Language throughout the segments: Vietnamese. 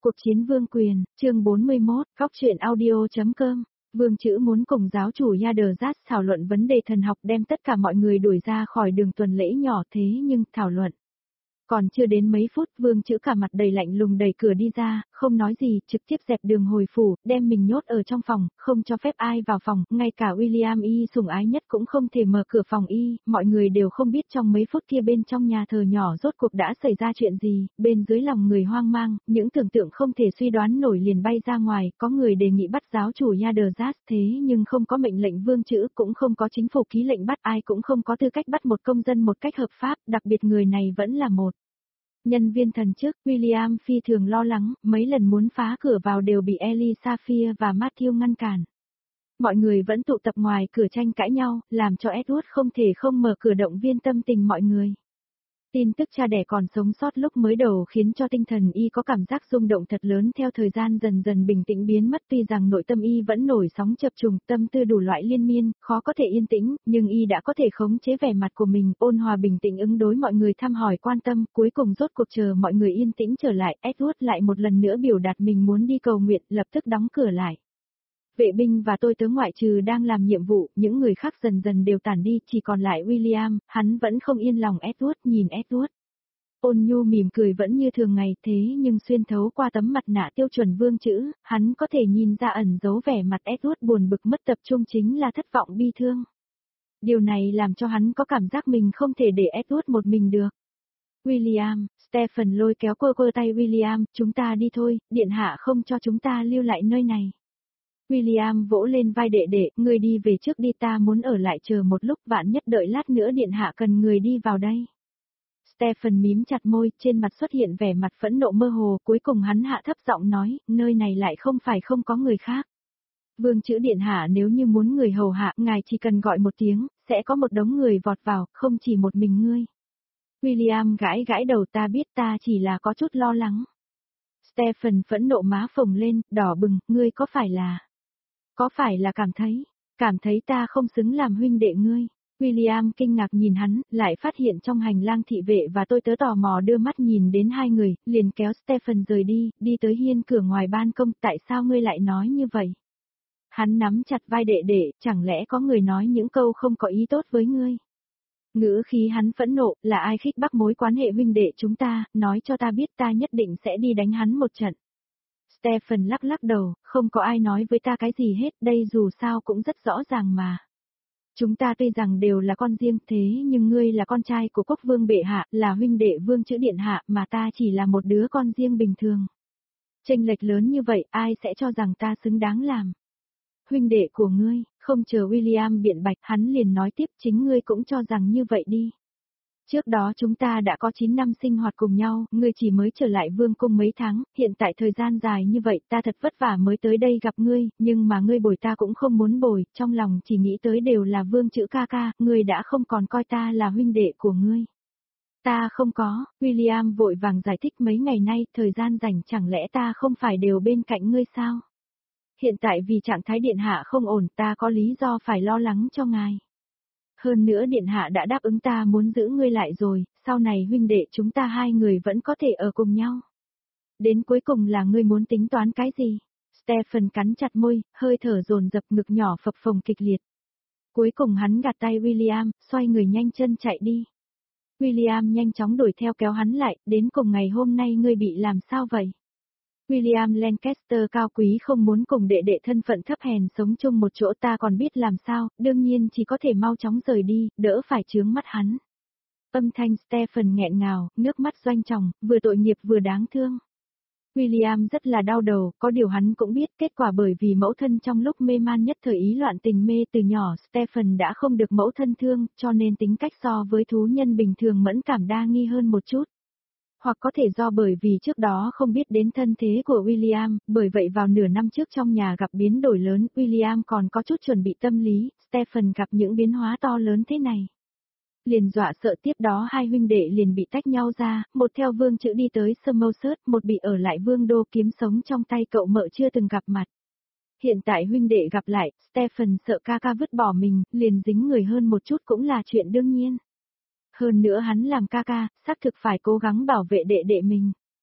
Cuộc chiến vương quyền, chương 41, góc truyện audio.com. Vương Chữ muốn cùng giáo chủ Yaderzat thảo luận vấn đề thần học, đem tất cả mọi người đuổi ra khỏi đường tuần lễ nhỏ, thế nhưng thảo luận. Còn chưa đến mấy phút, Vương Chữ cả mặt đầy lạnh lùng đẩy cửa đi ra, không nói gì, trực tiếp dẹp đường hồi phủ, đem mình nhốt ở trong phòng, không cho phép ai vào phòng, ngay cả William y sủng ái nhất cũng không thể mở cửa phòng y, mọi người đều không biết trong mấy phút kia bên trong nhà thờ nhỏ rốt cuộc đã xảy ra chuyện gì, bên dưới lòng người hoang mang, những tưởng tượng không thể suy đoán nổi liền bay ra ngoài, có người đề nghị bắt giáo chủ Yaderzat, thế nhưng không có mệnh lệnh Vương Chữ, cũng không có chính phủ ký lệnh bắt, ai cũng không có tư cách bắt một công dân một cách hợp pháp, đặc biệt người này vẫn là một nhân viên thần chức. William phi thường lo lắng, mấy lần muốn phá cửa vào đều bị Ellie Saphir và Matthew ngăn cản. Mọi người vẫn tụ tập ngoài cửa tranh cãi nhau, làm cho Edward không thể không mở cửa động viên tâm tình mọi người. Tin tức cha đẻ còn sống sót lúc mới đầu khiến cho tinh thần y có cảm giác rung động thật lớn, theo thời gian dần dần bình tĩnh biến mất, tuy rằng nội tâm y vẫn nổi sóng chập trùng, tâm tư đủ loại liên miên, khó có thể yên tĩnh, nhưng y đã có thể khống chế vẻ mặt của mình, ôn hòa bình tĩnh ứng đối mọi người thăm hỏi quan tâm, cuối cùng rốt cuộc chờ mọi người yên tĩnh trở lại, Edward lại một lần nữa biểu đạt mình muốn đi cầu nguyện, lập tức đóng cửa lại. Vệ binh và tôi tớ ngoại trừ đang làm nhiệm vụ, những người khác dần dần đều tản đi, chỉ còn lại William, hắn vẫn không yên lòng Edward, nhìn Edward. Ôn nhu mỉm cười vẫn như thường ngày, thế nhưng xuyên thấu qua tấm mặt nạ tiêu chuẩn Vương Chữ, hắn có thể nhìn ra ẩn dấu vẻ mặt Edward buồn bực mất tập trung, chính là thất vọng bi thương. Điều này làm cho hắn có cảm giác mình không thể để Edward một mình được. William, Stephen lôi kéo quơ tay William, chúng ta đi thôi, điện hạ không cho chúng ta lưu lại nơi này. William vỗ lên vai đệ đệ, ngươi đi về trước đi, ta muốn ở lại chờ một lúc, vạn nhất đợi lát nữa điện hạ cần người đi vào đây. Stephen mím chặt môi, trên mặt xuất hiện vẻ mặt phẫn nộ mơ hồ, cuối cùng hắn hạ thấp giọng nói, nơi này lại không phải không có người khác. Vương Chữ điện hạ, nếu như muốn người hầu hạ, ngài chỉ cần gọi một tiếng, sẽ có một đống người vọt vào, không chỉ một mình ngươi. William gãi gãi đầu, ta biết, ta chỉ là có chút lo lắng. Stephen phẫn nộ má phồng lên, đỏ bừng, ngươi có phải là cảm thấy ta không xứng làm huynh đệ ngươi. William kinh ngạc nhìn hắn, lại phát hiện trong hành lang thị vệ và tôi tớ tò mò đưa mắt nhìn đến hai người, liền kéo Stephen rời đi, đi tới hiên cửa ngoài ban công, tại sao ngươi lại nói như vậy? Hắn nắm chặt vai đệ đệ, chẳng lẽ có người nói những câu không có ý tốt với ngươi? Ngữ khí hắn phẫn nộ, là ai khích bác mối quan hệ huynh đệ chúng ta, nói cho ta biết, ta nhất định sẽ đi đánh hắn một trận. Stephen lắc lắc đầu, không có ai nói với ta cái gì hết, đây dù sao cũng rất rõ ràng mà. Chúng ta tuy rằng đều là con riêng, thế nhưng ngươi là con trai của quốc vương bệ hạ, là huynh đệ Vương Chữ điện hạ, mà ta chỉ là một đứa con riêng bình thường. Chênh lệch lớn như vậy, ai sẽ cho rằng ta xứng đáng làm huynh đệ của ngươi? Không chờ William biện bạch, hắn liền nói tiếp, chính ngươi cũng cho rằng như vậy đi. Trước đó chúng ta đã có 9 năm sinh hoạt cùng nhau, ngươi chỉ mới trở lại vương cung mấy tháng, hiện tại thời gian dài như vậy ta thật vất vả mới tới đây gặp ngươi, nhưng mà ngươi bồi ta cũng không muốn bồi, trong lòng chỉ nghĩ tới đều là Vương Chữ ca ca, ngươi đã không còn coi ta là huynh đệ của ngươi. Ta không có, William vội vàng giải thích, mấy ngày nay, thời gian rảnh chẳng lẽ ta không phải đều bên cạnh ngươi sao? Hiện tại vì trạng thái điện hạ không ổn, ta có lý do phải lo lắng cho ngài. Hơn nữa điện hạ đã đáp ứng ta muốn giữ ngươi lại rồi, sau này huynh đệ chúng ta hai người vẫn có thể ở cùng nhau. Đến cuối cùng là ngươi muốn tính toán cái gì? Stephen cắn chặt môi, hơi thở dồn dập, ngực nhỏ phập phồng kịch liệt. Cuối cùng hắn gạt tay William, xoay người nhanh chân chạy đi. William nhanh chóng đuổi theo kéo hắn lại, đến cùng ngày hôm nay ngươi bị làm sao vậy? William Lancaster cao quý không muốn cùng đệ đệ thân phận thấp hèn sống chung một chỗ, ta còn biết làm sao, đương nhiên chỉ có thể mau chóng rời đi, đỡ phải chướng mắt hắn. Âm thanh Stephen nghẹn ngào, nước mắt doanh tròng, vừa tội nghiệp vừa đáng thương. William rất là đau đầu, có điều hắn cũng biết kết quả, bởi vì mẫu thân trong lúc mê man nhất thời ý loạn tình mê, từ nhỏ Stephen đã không được mẫu thân thương, cho nên tính cách so với thú nhân bình thường mẫn cảm đa nghi hơn một chút. Hoặc có thể do bởi vì trước đó không biết đến thân thế của William, bởi vậy vào nửa năm trước trong nhà gặp biến đổi lớn, William còn có chút chuẩn bị tâm lý, Stephen gặp những biến hóa to lớn thế này. Liền dọa sợ, tiếp đó hai huynh đệ liền bị tách nhau ra, một theo Vương Chữ đi tới Somerset, một bị ở lại Vương đô kiếm sống trong tay cậu mợ chưa từng gặp mặt. Hiện tại huynh đệ gặp lại, Stephen sợ ca ca vứt bỏ mình, liền dính người hơn một chút cũng là chuyện đương nhiên. Hơn nữa hắn làm ca ca, xác thực phải cố gắng bảo vệ đệ đệ mình.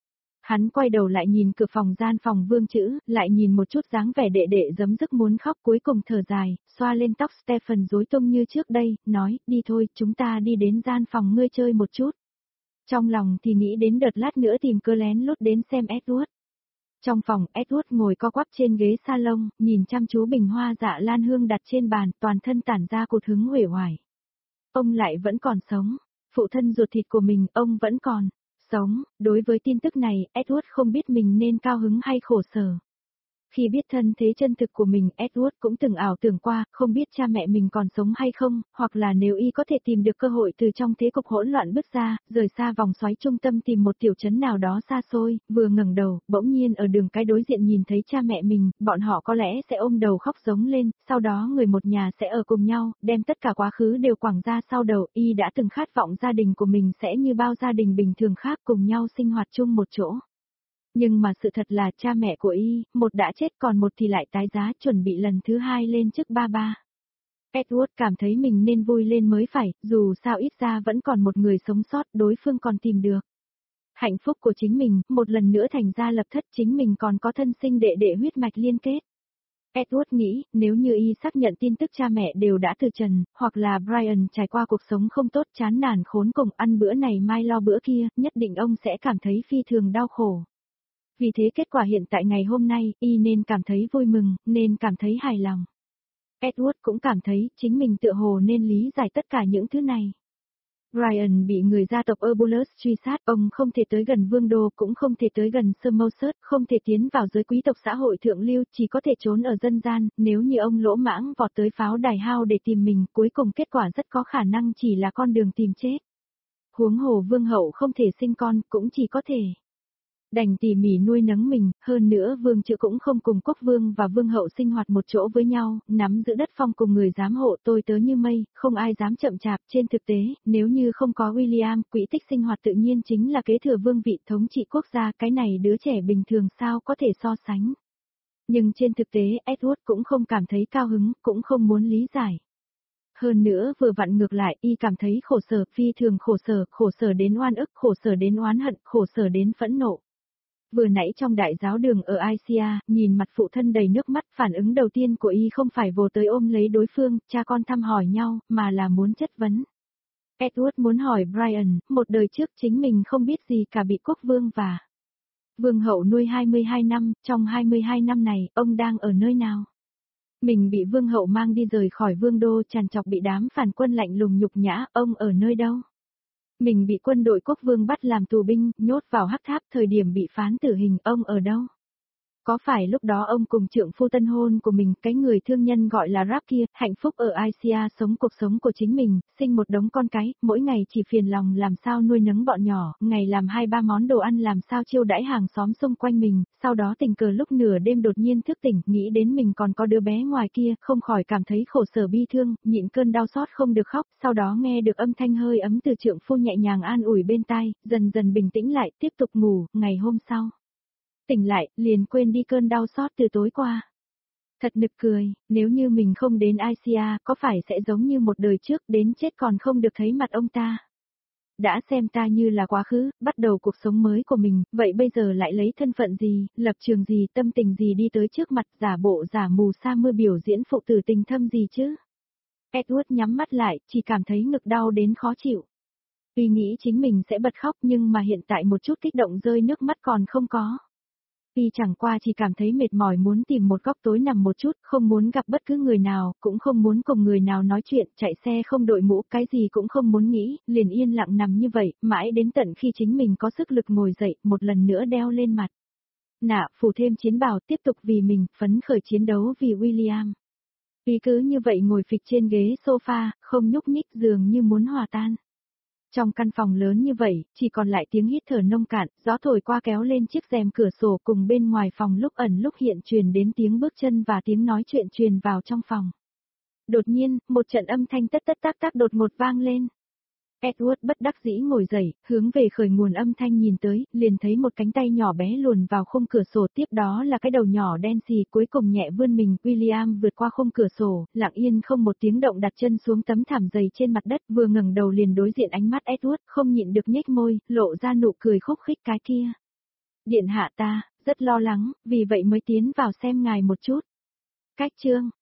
Hắn quay đầu lại nhìn cửa gian phòng Vương Chữ, lại nhìn một chút dáng vẻ đệ đệ giấm dứt muốn khóc, cuối cùng thở dài, xoa lên tóc Stephen rối tung như trước đây, nói, đi thôi, chúng ta đi đến gian phòng ngươi chơi một chút. Trong lòng thì nghĩ đến đợt lát nữa tìm cơ lén lút đến xem Edward. Trong phòng, Edward ngồi co quắp trên ghế salon, nhìn chăm chú bình hoa dạ lan hương đặt trên bàn, toàn thân tản ra cột hứng uể oải. Ông lại vẫn còn sống, phụ thân ruột thịt của mình, ông vẫn còn sống. Đối với tin tức này, Edward không biết mình nên cao hứng hay khổ sở. Khi biết thân thế chân thực của mình, Edward cũng từng ảo tưởng qua, không biết cha mẹ mình còn sống hay không, hoặc là nếu y có thể tìm được cơ hội từ trong thế cục hỗn loạn bước ra, rời xa vòng xoáy trung tâm tìm một tiểu trấn nào đó xa xôi, vừa ngẩng đầu, bỗng nhiên ở đường cái đối diện nhìn thấy cha mẹ mình, bọn họ có lẽ sẽ ôm đầu khóc giống lên, sau đó người một nhà sẽ ở cùng nhau, đem tất cả quá khứ đều quẳng ra sau đầu, y đã từng khát vọng gia đình của mình sẽ như bao gia đình bình thường khác cùng nhau sinh hoạt chung một chỗ. Nhưng mà sự thật là cha mẹ của y, một đã chết còn một thì lại tái giá chuẩn bị lần thứ hai lên chức ba ba. Edward cảm thấy mình nên vui lên mới phải, dù sao ít ra vẫn còn một người sống sót, đối phương còn tìm được. Hạnh phúc của chính mình, một lần nữa thành ra lập thất, chính mình còn có thân sinh đệ đệ huyết mạch liên kết. Edward nghĩ, nếu như y xác nhận tin tức cha mẹ đều đã từ trần, hoặc là Brian trải qua cuộc sống không tốt chán nản khốn cùng ăn bữa này mai lo bữa kia, nhất định ông sẽ cảm thấy phi thường đau khổ. Vì thế kết quả hiện tại ngày hôm nay, y nên cảm thấy vui mừng, nên cảm thấy hài lòng. Edward cũng cảm thấy chính mình tựa hồ nên lý giải tất cả những thứ này. Brian bị người gia tộc Eubulus truy sát, ông không thể tới gần vương đô, cũng không thể tới gần Somerset, không thể tiến vào giới quý tộc xã hội thượng lưu, chỉ có thể trốn ở dân gian, nếu như ông lỗ mãng vọt tới pháo đài hao để tìm mình, cuối cùng kết quả rất có khả năng chỉ là con đường tìm chết. Huống hồ vương hậu không thể sinh con, cũng chỉ có thể đành tỉ mỉ nuôi nấng mình, hơn nữa Vương Chữ cũng không cùng quốc vương và vương hậu sinh hoạt một chỗ với nhau, nắm giữ đất phong cùng người giám hộ tôi tớ như mây, không ai dám chậm chạp. Trên thực tế, nếu như không có William, quỹ tích sinh hoạt tự nhiên chính là kế thừa vương vị thống trị quốc gia, cái này đứa trẻ bình thường sao có thể so sánh. Nhưng trên thực tế, Edward cũng không cảm thấy cao hứng, cũng không muốn lý giải. Hơn nữa vừa vặn ngược lại, y cảm thấy khổ sở, phi thường khổ sở đến oan ức, khổ sở đến oán hận, khổ sở đến phẫn nộ. Vừa nãy trong đại giáo đường ở Asia, nhìn mặt phụ thân đầy nước mắt, phản ứng đầu tiên của y không phải vồ tới ôm lấy đối phương, cha con thăm hỏi nhau, mà là muốn chất vấn. Edward muốn hỏi Brian, một đời trước chính mình không biết gì cả bị quốc vương và vương hậu nuôi 22 năm, trong 22 năm này, ông đang ở nơi nào? Mình bị vương hậu mang đi rời khỏi vương đô, tràn trọc bị đám phản quân lạnh lùng nhục nhã, ông ở nơi đâu? Mình bị quân đội quốc vương bắt làm tù binh, nhốt vào hắc tháp, thời điểm bị phán tử hình, ông ở đâu? Có phải lúc đó ông cùng trượng phu tân hôn của mình, cái người thương nhân gọi là Rap kia, hạnh phúc ở Asia sống cuộc sống của chính mình, sinh một đống con cái, mỗi ngày chỉ phiền lòng làm sao nuôi nấng bọn nhỏ, ngày làm 2-3 món đồ ăn làm sao chiêu đãi hàng xóm xung quanh mình, sau đó tình cờ lúc nửa đêm đột nhiên thức tỉnh, nghĩ đến mình còn có đứa bé ngoài kia, không khỏi cảm thấy khổ sở bi thương, nhịn cơn đau xót không được khóc, sau đó nghe được âm thanh hơi ấm từ trượng phu nhẹ nhàng an ủi bên tai, dần dần bình tĩnh lại, tiếp tục ngủ, ngày hôm sau. Tỉnh lại, liền quên đi cơn đau xót từ tối qua. Thật nực cười, nếu như mình không đến Asia, có phải sẽ giống như một đời trước đến chết còn không được thấy mặt ông ta? Đã xem ta như là quá khứ, bắt đầu cuộc sống mới của mình, vậy bây giờ lại lấy thân phận gì, lập trường gì, tâm tình gì đi tới trước mặt, giả bộ giả mù sa mưa biểu diễn phụ tử tình thâm gì chứ? Edward nhắm mắt lại, chỉ cảm thấy ngực đau đến khó chịu. Tuy nghĩ chính mình sẽ bật khóc nhưng mà hiện tại một chút kích động rơi nước mắt còn không có. Y chẳng qua chỉ cảm thấy mệt mỏi muốn tìm một góc tối nằm một chút, không muốn gặp bất cứ người nào, cũng không muốn cùng người nào nói chuyện, chạy xe không đội mũ, cái gì cũng không muốn nghĩ, liền yên lặng nằm như vậy, mãi đến tận khi chính mình có sức lực ngồi dậy, một lần nữa đeo lên mặt nạ, phủ thêm chiến bào, tiếp tục vì mình, phấn khởi chiến đấu vì William. Y cứ như vậy ngồi phịch trên ghế sofa, không nhúc nhích dường như muốn hòa tan. Trong căn phòng lớn như vậy, chỉ còn lại tiếng hít thở nông cạn, gió thổi qua kéo lên chiếc rèm cửa sổ cùng bên ngoài phòng lúc ẩn lúc hiện truyền đến tiếng bước chân và tiếng nói chuyện truyền vào trong phòng. Đột nhiên, một trận âm thanh tất tất tác tác đột ngột vang lên. Edward bất đắc dĩ ngồi dậy, hướng về khởi nguồn âm thanh nhìn tới, liền thấy một cánh tay nhỏ bé luồn vào khung cửa sổ, tiếp đó là cái đầu nhỏ đen xì, cuối cùng nhẹ vươn mình. William vượt qua khung cửa sổ, lặng yên không một tiếng động đặt chân xuống tấm thảm dày trên mặt đất, vừa ngẩng đầu liền đối diện ánh mắt Edward, không nhịn được nhếch môi, lộ ra nụ cười khúc khích cái kia. Điện hạ ta, rất lo lắng, vì vậy mới tiến vào xem ngài một chút. Cách chương.